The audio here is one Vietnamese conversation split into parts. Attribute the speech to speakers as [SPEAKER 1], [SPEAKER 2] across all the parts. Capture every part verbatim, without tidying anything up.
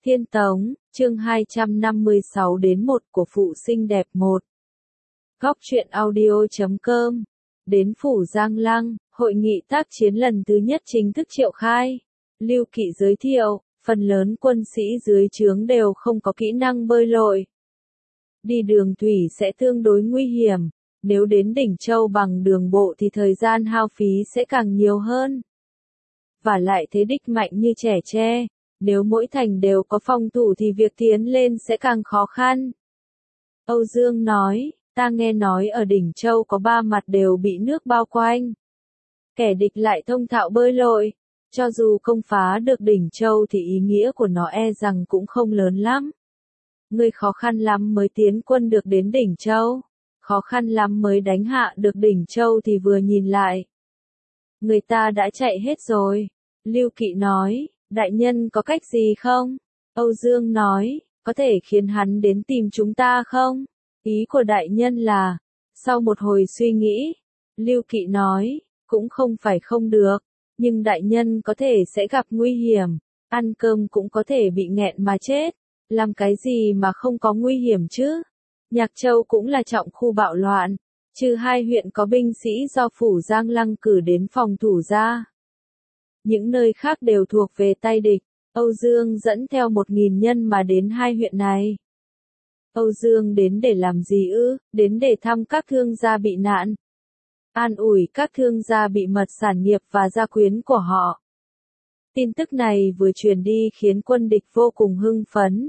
[SPEAKER 1] Thiên Tống, chương hai trăm năm mươi sáu đến một của Phụ Xinh Đẹp một. Góc truyện audio chấm com. Đến Phủ Giang Lăng, hội nghị tác chiến lần thứ nhất chính thức triệu khai. Lưu Kỵ giới thiệu, phần lớn quân sĩ dưới trướng đều không có kỹ năng bơi lội. Đi đường thủy sẽ tương đối nguy hiểm, nếu đến Đỉnh Châu bằng đường bộ thì thời gian hao phí sẽ càng nhiều hơn. Và lại thế địch mạnh như trẻ tre, nếu mỗi thành đều có phòng thủ thì việc tiến lên sẽ càng khó khăn. Âu Dương nói, ta nghe nói ở Đỉnh Châu có ba mặt đều bị nước bao quanh. Kẻ địch lại thông thạo bơi lội, cho dù không phá được Đỉnh Châu thì ý nghĩa của nó e rằng cũng không lớn lắm. Ngươi khó khăn lắm mới tiến quân được đến Đỉnh Châu, khó khăn lắm mới đánh hạ được Đỉnh Châu thì vừa nhìn lại. Người ta đã chạy hết rồi. Lưu Kỵ nói, đại nhân có cách gì không? Âu Dương nói, có thể khiến hắn đến tìm chúng ta không? Ý của đại nhân là, sau một hồi suy nghĩ, Lưu Kỵ nói, cũng không phải không được, nhưng đại nhân có thể sẽ gặp nguy hiểm, ăn cơm cũng có thể bị nghẹn mà chết, làm cái gì mà không có nguy hiểm chứ? Nhạc Châu cũng là trọng khu bạo loạn, trừ hai huyện có binh sĩ do Phủ Giang Lăng cử đến phòng thủ ra. Những nơi khác đều thuộc về tay địch. Âu Dương dẫn theo một nghìn nhân mà đến hai huyện này. Âu Dương đến để làm gì ư? Đến để thăm các thương gia bị nạn, an ủi các thương gia bị mất sản nghiệp và gia quyến của họ. Tin tức này vừa truyền đi khiến quân địch vô cùng hưng phấn.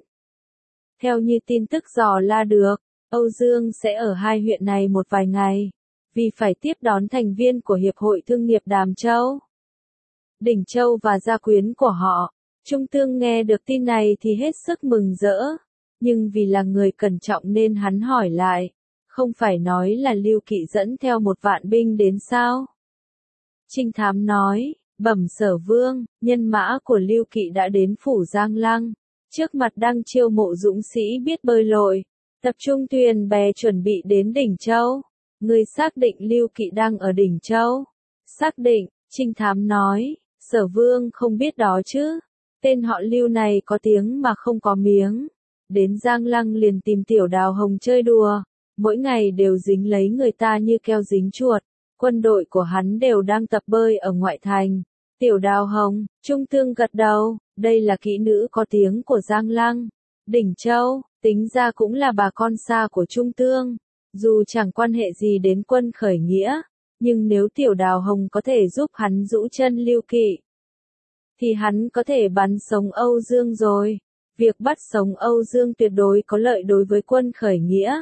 [SPEAKER 1] Theo như tin tức dò la được, Âu Dương sẽ ở hai huyện này một vài ngày, vì phải tiếp đón thành viên của Hiệp hội Thương nghiệp Đàm Châu, Đỉnh Châu và gia quyến của họ. Trung Tương nghe được tin này thì hết sức mừng rỡ, nhưng vì là người cẩn trọng nên hắn hỏi lại, không phải nói là Lưu Kỵ dẫn theo một vạn binh đến sao? Trinh Thám nói, bẩm Sở Vương, nhân mã của Lưu Kỵ đã đến Phủ Giang Lăng, trước mặt đang chiêu mộ dũng sĩ biết bơi lội, tập trung thuyền bè chuẩn bị đến Đỉnh Châu. Người xác định Lưu Kỵ đang ở Đỉnh Châu? Xác định, Trinh Thám nói, Sở Vương không biết đó chứ. Tên họ Lưu này có tiếng mà không có miếng. Đến Giang Lăng liền tìm Tiểu Đào Hồng chơi đùa. Mỗi ngày đều dính lấy người ta như keo dính chuột. Quân đội của hắn đều đang tập bơi ở ngoại thành. Tiểu Đào Hồng, Trung Tương gật đầu. Đây là kỹ nữ có tiếng của Giang Lăng. Đỉnh Châu, tính ra cũng là bà con xa của Trung Tương. Dù chẳng quan hệ gì đến quân khởi nghĩa, nhưng nếu Tiểu Đào Hồng có thể giúp hắn rũ chân Lưu Kỵ, thì hắn có thể bắn sống Âu Dương rồi. Việc bắt sống Âu Dương tuyệt đối có lợi đối với quân khởi nghĩa.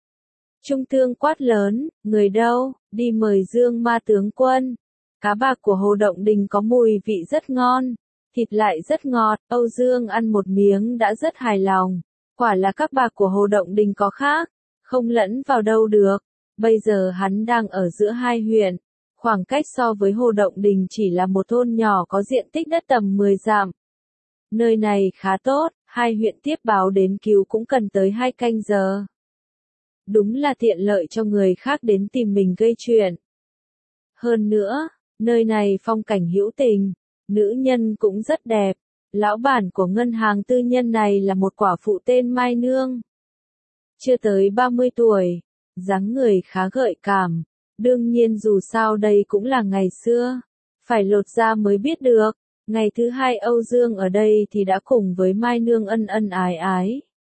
[SPEAKER 1] Trung Tương quát lớn, người đâu, đi mời Dương Ma tướng quân. Cá bạc của Hồ Động Đình có mùi vị rất ngon, thịt lại rất ngọt, Âu Dương ăn một miếng đã rất hài lòng. Quả là các bạc của Hồ Động Đình có khác, không lẫn vào đâu được. Bây giờ hắn đang ở giữa hai huyện. Khoảng cách so với Hồ Động Đình chỉ là một thôn nhỏ có diện tích đất tầm mười dặm. Nơi này khá tốt, hai huyện tiếp báo đến cứu cũng cần tới hai canh giờ. Đúng là tiện lợi cho người khác đến tìm mình gây chuyện. Hơn nữa, nơi này phong cảnh hữu tình, nữ nhân cũng rất đẹp. Lão bản của ngân hàng tư nhân này là một quả phụ tên Mai Nương. Chưa tới ba mươi tuổi, dáng người khá gợi cảm. Đương nhiên dù sao đây cũng là ngày xưa, phải lột da mới biết được. Ngày thứ hai Âu Dương ở đây thì đã cùng với Mai Nương ân ân ái ái.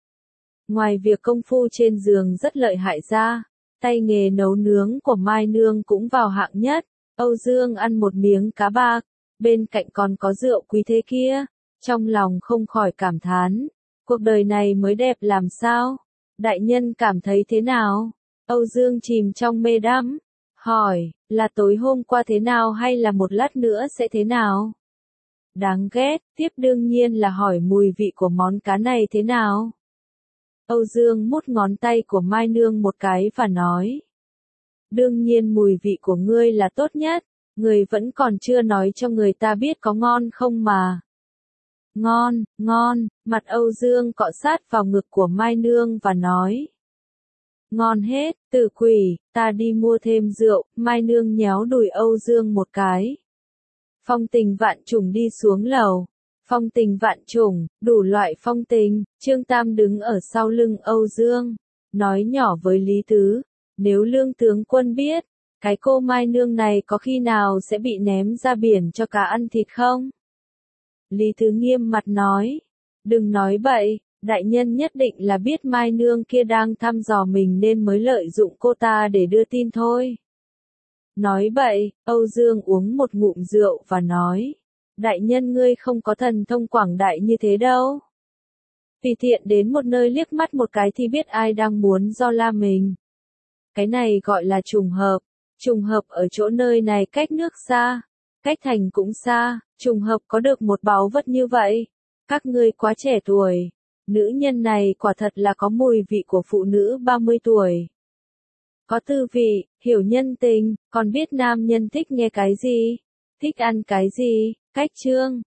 [SPEAKER 1] Ngoài việc công phu trên giường rất lợi hại ra, tay nghề nấu nướng của Mai Nương cũng vào hạng nhất. Âu Dương ăn một miếng cá bạc, bên cạnh còn có rượu quý thế kia, trong lòng không khỏi cảm thán, cuộc đời này mới đẹp làm sao? Đại nhân cảm thấy thế nào? Âu Dương chìm trong mê đắm, hỏi, là tối hôm qua thế nào hay là một lát nữa sẽ thế nào? Đáng ghét, tiếp đương nhiên là hỏi mùi vị của món cá này thế nào? Âu Dương mút ngón tay của Mai Nương một cái và nói, đương nhiên mùi vị của ngươi là tốt nhất, người vẫn còn chưa nói cho người ta biết có ngon không mà. Ngon, ngon, mặt Âu Dương cọ sát vào ngực của Mai Nương và nói, ngon hết, tử quỷ, ta đi mua thêm rượu. Mai Nương nhéo đùi Âu Dương một cái. Phong Tình vạn trùng đi xuống lầu, Phong tình vạn trùng, đủ loại phong tình, Trương Tam đứng ở sau lưng Âu Dương, nói nhỏ với Lý Tứ, nếu Lương tướng quân biết, cái cô Mai Nương này có khi nào sẽ bị ném ra biển cho cá ăn thịt không? Lý Tứ nghiêm mặt nói, đừng nói bậy, đại nhân nhất định là biết Mai Nương kia đang thăm dò mình nên mới lợi dụng cô ta để đưa tin thôi. Nói bậy, Âu Dương uống một ngụm rượu và nói, đại nhân ngươi không có thần thông quảng đại như thế đâu. Tùy tiện đến một nơi liếc mắt một cái thì biết ai đang muốn do la mình. Cái này gọi là trùng hợp, trùng hợp ở chỗ nơi này cách nước xa, cách thành cũng xa, trùng hợp có được một báu vật như vậy. Các ngươi quá trẻ tuổi, nữ nhân này quả thật là có mùi vị của phụ nữ ba mươi tuổi. Có tư vị, hiểu nhân tình, còn biết nam nhân thích nghe cái gì, thích ăn cái gì, cách chương.